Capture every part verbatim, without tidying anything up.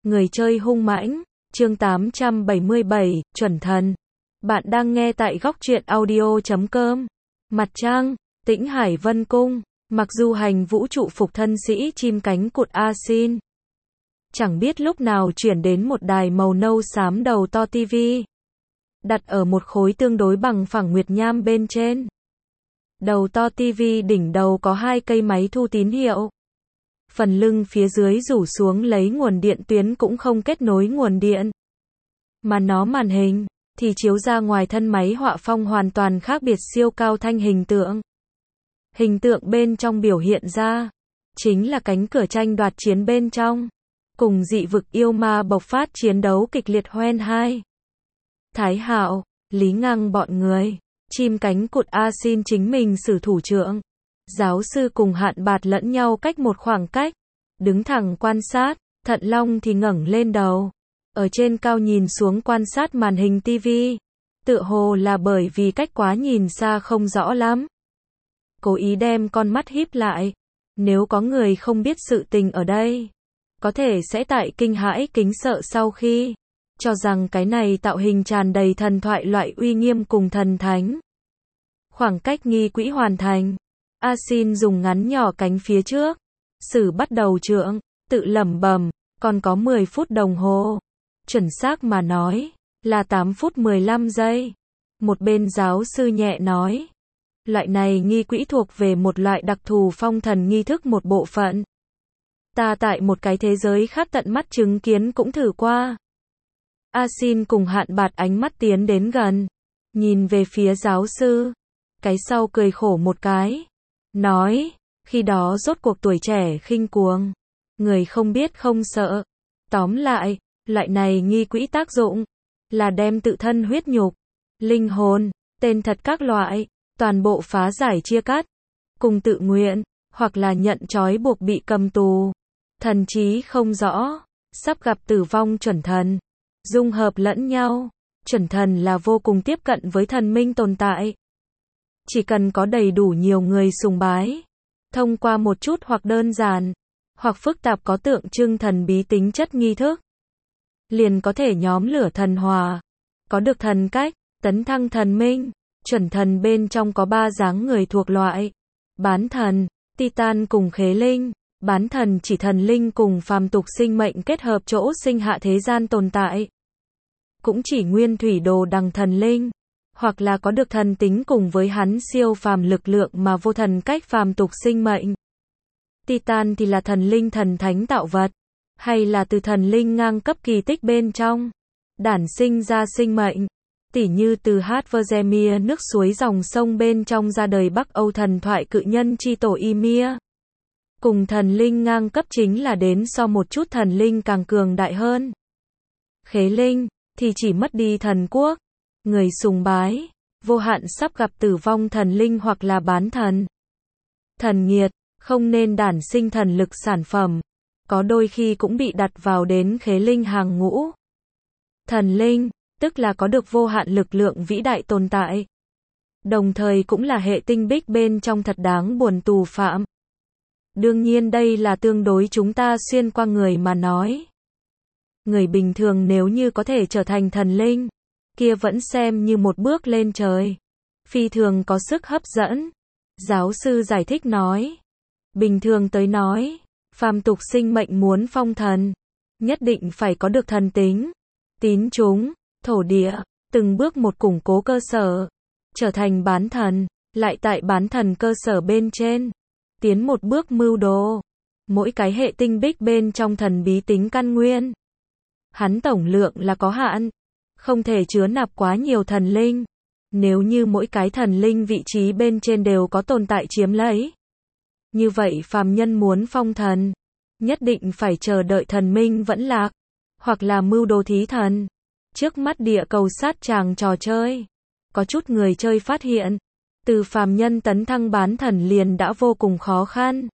Người chơi hung mãnh, chương tám trăm bảy mươi bảy, chuẩn thần. Bạn đang nghe tại góc truyện audio chấm com. Mặt trăng, Tĩnh Hải Vân Cung, mặc dù hành vũ trụ phục thân sĩ chim cánh cụt A Xin. Chẳng biết lúc nào chuyển đến một đài màu nâu xám đầu to tivi. Đặt ở một khối tương đối bằng phẳng nguyệt nham bên trên. Đầu to tivi đỉnh đầu có hai cây máy thu tín hiệu. Phần lưng phía dưới rủ xuống lấy nguồn điện tuyến cũng không kết nối nguồn điện. Mà nó màn hình, thì chiếu ra ngoài thân máy họa phong hoàn toàn khác biệt siêu cao thanh hình tượng. Hình tượng bên trong biểu hiện ra, chính là cánh cửa tranh đoạt chiến bên trong. Cùng dị vực yêu ma bộc phát chiến đấu kịch liệt hoen hai. Thái Hạo, Lý Ngăng bọn người, chim cánh cụt A Xin chính mình sử thủ trưởng. Giáo sư cùng Hạn Bạt lẫn nhau cách một khoảng cách, đứng thẳng quan sát, Thận Long thì ngẩng lên đầu, ở trên cao nhìn xuống quan sát màn hình tivi, tựa hồ là bởi vì cách quá nhìn xa không rõ lắm. Cố ý đem con mắt híp lại, nếu có người không biết sự tình ở đây, có thể sẽ tại kinh hãi kính sợ sau khi cho rằng cái này tạo hình tràn đầy thần thoại loại uy nghiêm cùng thần thánh. Khoảng cách nghi quỹ hoàn thành. A Xin dùng ngắn nhỏ cánh phía trước, sử bắt đầu trượng, tự lẩm bẩm, còn có mười phút đồng hồ. Chuẩn xác mà nói, là tám phút mười lăm giây. Một bên giáo sư nhẹ nói, loại này nghi quỹ thuộc về một loại đặc thù phong thần nghi thức một bộ phận. Ta tại một cái thế giới khác tận mắt chứng kiến cũng thử qua. A Xin cùng Hạn Bạt ánh mắt tiến đến gần, nhìn về phía giáo sư. Cái sau cười khổ một cái. Nói, khi đó rốt cuộc tuổi trẻ khinh cuồng, người không biết không sợ. Tóm lại, loại này nghi quỹ tác dụng, là đem tự thân huyết nhục, linh hồn, tên thật các loại, toàn bộ phá giải chia cắt, cùng tự nguyện, hoặc là nhận trói buộc bị cầm tù, thần trí không rõ, sắp gặp tử vong chuẩn thần, dung hợp lẫn nhau. Chuẩn thần là vô cùng tiếp cận với thần minh tồn tại. Chỉ cần có đầy đủ nhiều người sùng bái, thông qua một chút hoặc đơn giản, hoặc phức tạp có tượng trưng thần bí tính chất nghi thức, liền có thể nhóm lửa thần hòa, có được thần cách, tấn thăng thần minh. Chuẩn thần bên trong có ba dáng người thuộc loại: bán thần, Titan cùng khế linh. Bán thần chỉ thần linh cùng phàm tục sinh mệnh kết hợp chỗ sinh hạ thế gian tồn tại. Cũng chỉ nguyên thủy đồ đằng thần linh, hoặc là có được thần tính cùng với hắn siêu phàm lực lượng mà vô thần cách phàm tục sinh mệnh. Titan thì là thần linh thần thánh tạo vật, hay là từ thần linh ngang cấp kỳ tích bên trong đản sinh ra sinh mệnh, tỉ như từ Hadvergemir nước suối dòng sông bên trong ra đời Bắc Âu thần thoại cự nhân chi tổ Ymir. Cùng thần linh ngang cấp chính là đến so một chút thần linh càng cường đại hơn. Khế linh thì chỉ mất đi thần quốc, người sùng bái, vô hạn sắp gặp tử vong thần linh hoặc là bán thần. Thần nghiệt, không nên đản sinh thần lực sản phẩm, có đôi khi cũng bị đặt vào đến khế linh hàng ngũ. Thần linh, tức là có được vô hạn lực lượng vĩ đại tồn tại. Đồng thời cũng là hệ tinh bích bên trong thật đáng buồn tù phạm. Đương nhiên đây là tương đối chúng ta xuyên qua người mà nói. Người bình thường nếu như có thể trở thành thần linh, kia vẫn xem như một bước lên trời. Phi thường có sức hấp dẫn. Giáo sư giải thích nói. Bình thường tới nói, phàm tục sinh mệnh muốn phong thần, nhất định phải có được thần tính, tín chúng, thổ địa, từng bước một củng cố cơ sở. Trở thành bán thần, lại tại bán thần cơ sở bên trên, tiến một bước mưu đồ. Mỗi cái hệ tinh bích bên trong thần bí tính căn nguyên, hắn tổng lượng là có hạn, không thể chứa nạp quá nhiều thần linh. Nếu như mỗi cái thần linh vị trí bên trên đều có tồn tại chiếm lấy, như vậy phàm nhân muốn phong thần, nhất định phải chờ đợi thần minh vẫn lạc, hoặc là mưu đồ thí thần. Trước mắt địa cầu sát tràng trò chơi, có chút người chơi phát hiện, từ phàm nhân tấn thăng bán thần liền đã vô cùng khó khăn.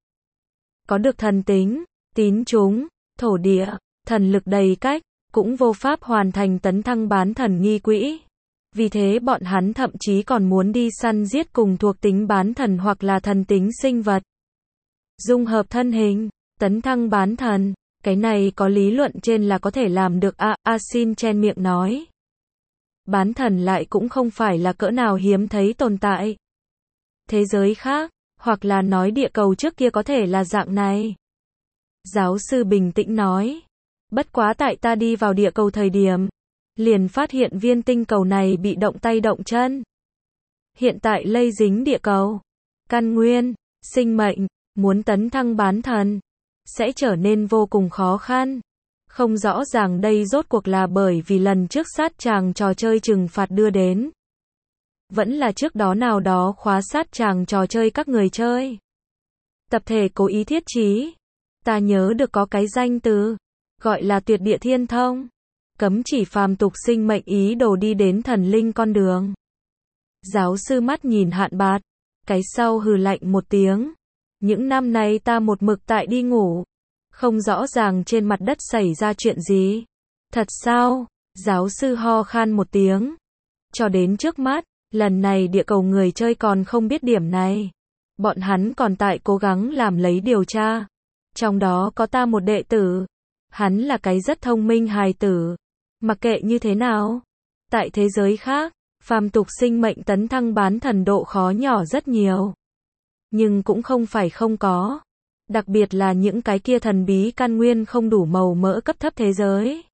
Có được thần tính, tín chúng, thổ địa, thần lực đầy cách, cũng vô pháp hoàn thành tấn thăng bán thần nghi quỹ. Vì thế bọn hắn thậm chí còn muốn đi săn giết cùng thuộc tính bán thần hoặc là thần tính sinh vật. Dung hợp thân hình, tấn thăng bán thần, Cái này có lý luận trên là có thể làm được à, A Xin chen miệng nói. Bán thần lại cũng không phải là cỡ nào hiếm thấy tồn tại. Thế giới khác, hoặc là nói địa cầu trước kia có thể là dạng này. Giáo sư bình tĩnh nói. Bất quá tại ta đi vào địa cầu thời điểm, liền phát hiện viên tinh cầu này bị động tay động chân. Hiện tại lây dính địa cầu, căn nguyên, sinh mệnh, muốn tấn thăng bán thần, sẽ trở nên vô cùng khó khăn. Không rõ ràng đây rốt cuộc là bởi vì lần trước sát tràng trò chơi trừng phạt đưa đến. Vẫn là trước đó nào đó khóa sát tràng trò chơi các người chơi. Tập thể cố ý thiết trí. Ta nhớ được có cái danh từ, gọi là tuyệt địa thiên thông. Cấm chỉ phàm tục sinh mệnh ý đồ đi đến thần linh con đường. Giáo sư mắt nhìn Hạn Bạt, cái sau hừ lạnh một tiếng. Những năm nay ta một mực tại đi ngủ. Không rõ ràng trên mặt đất xảy ra chuyện gì. Thật sao? Giáo sư ho khan một tiếng. Cho đến trước mắt, lần này địa cầu người chơi còn không biết điểm này. Bọn hắn còn tại cố gắng làm lấy điều tra. Trong đó có ta một đệ tử. Hắn là cái rất thông minh hài tử. Mặc kệ như thế nào. Tại thế giới khác, phàm tục sinh mệnh tấn thăng bán thần độ khó nhỏ rất nhiều. Nhưng cũng không phải không có. Đặc biệt là những cái kia thần bí căn nguyên không đủ màu mỡ cấp thấp thế giới.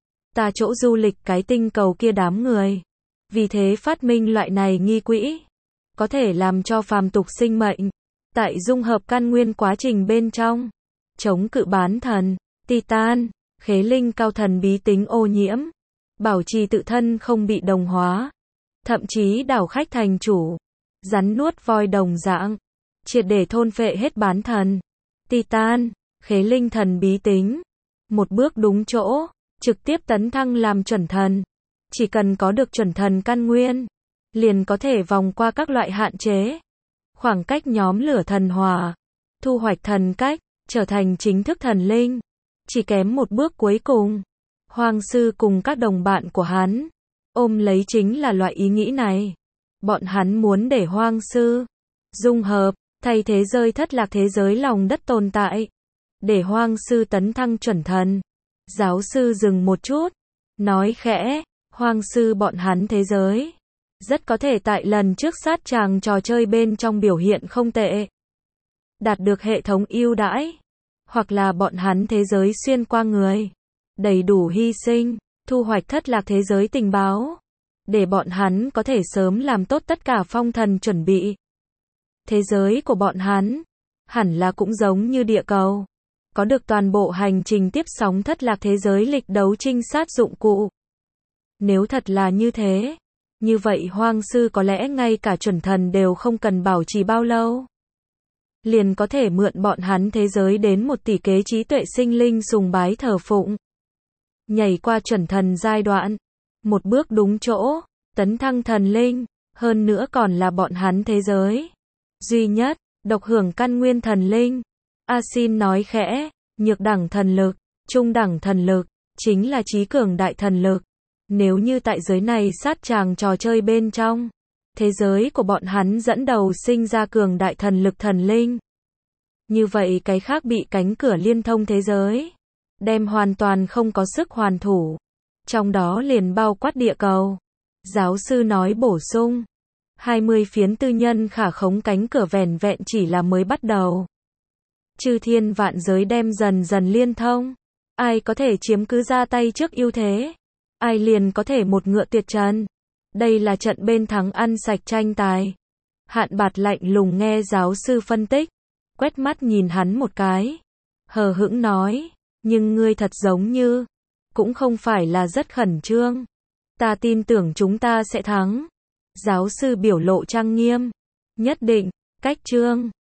Ta chỗ du lịch cái tinh cầu kia đám người. Vì thế phát minh loại này nghi quỹ. Có thể làm cho phàm tục sinh mệnh. Tại dung hợp căn nguyên quá trình bên trong. Chống cự bán thần, Titan, khế linh cao thần bí tính ô nhiễm. Bảo trì tự thân không bị đồng hóa. Thậm chí đảo khách thành chủ. Rắn nuốt voi đồng dạng. Triệt để thôn phệ hết bán thần. Titan, khế linh thần bí tính. Một bước đúng chỗ. Trực tiếp tấn thăng làm chuẩn thần. Chỉ cần có được chuẩn thần căn nguyên. Liền có thể vòng qua các loại hạn chế. Khoảng cách nhóm lửa thần hỏa. Thu hoạch thần cách. Trở thành chính thức thần linh. Chỉ kém một bước cuối cùng. Hoang sư cùng các đồng bạn của hắn. Ôm lấy chính là loại ý nghĩ này. Bọn hắn muốn để hoang sư. Dung hợp. Thay thế rơi thất lạc thế giới lòng đất tồn tại. Để hoang sư tấn thăng chuẩn thần. Giáo sư dừng một chút. Nói khẽ. Hoang sư bọn hắn thế giới. Rất có thể tại lần trước sát tràng trò chơi bên trong biểu hiện không tệ. Đạt được hệ thống ưu đãi. Hoặc là bọn hắn thế giới xuyên qua người. Đầy đủ hy sinh. Thu hoạch thất lạc thế giới tình báo. Để bọn hắn có thể sớm làm tốt tất cả phong thần chuẩn bị. Thế giới của bọn hắn. Hẳn là cũng giống như địa cầu. Có được toàn bộ hành trình tiếp sóng thất lạc thế giới lịch đấu trinh sát dụng cụ. Nếu thật là như thế. Như vậy hoang sư có lẽ ngay cả chuẩn thần đều không cần bảo trì bao lâu. Liền có thể mượn bọn hắn thế giới đến một tỷ kế trí tuệ sinh linh sùng bái thờ phụng. Nhảy qua chuẩn thần giai đoạn. Một bước đúng chỗ. Tấn thăng thần linh. Hơn nữa còn là bọn hắn thế giới. Duy nhất. Độc hưởng căn nguyên thần linh. A Xin nói khẽ. Nhược đẳng thần lực. Trung đẳng thần lực. Chính là trí cường đại thần lực. Nếu như tại giới này sát tràng trò chơi bên trong. Thế giới của bọn hắn dẫn đầu sinh ra cường đại thần lực thần linh. Như vậy cái khác bị cánh cửa liên thông thế giới. Đem hoàn toàn không có sức hoàn thủ. Trong đó liền bao quát địa cầu. Giáo sư nói bổ sung. hai mươi phiến tư nhân khả khống cánh cửa vẻn vẹn chỉ là mới bắt đầu. Chư thiên vạn giới đem dần dần liên thông. Ai có thể chiếm cứ ra tay trước ưu thế. Ai liền có thể một ngựa tuyệt trần. Đây là trận bên thắng ăn sạch tranh tài. Hạn Bạt lạnh lùng nghe giáo sư phân tích. Quét mắt nhìn hắn một cái. Hờ hững nói. Nhưng ngươi thật giống như. Cũng không phải là rất khẩn trương. Ta tin tưởng chúng ta sẽ thắng. Giáo sư biểu lộ trang nghiêm. Nhất định. Cách trương.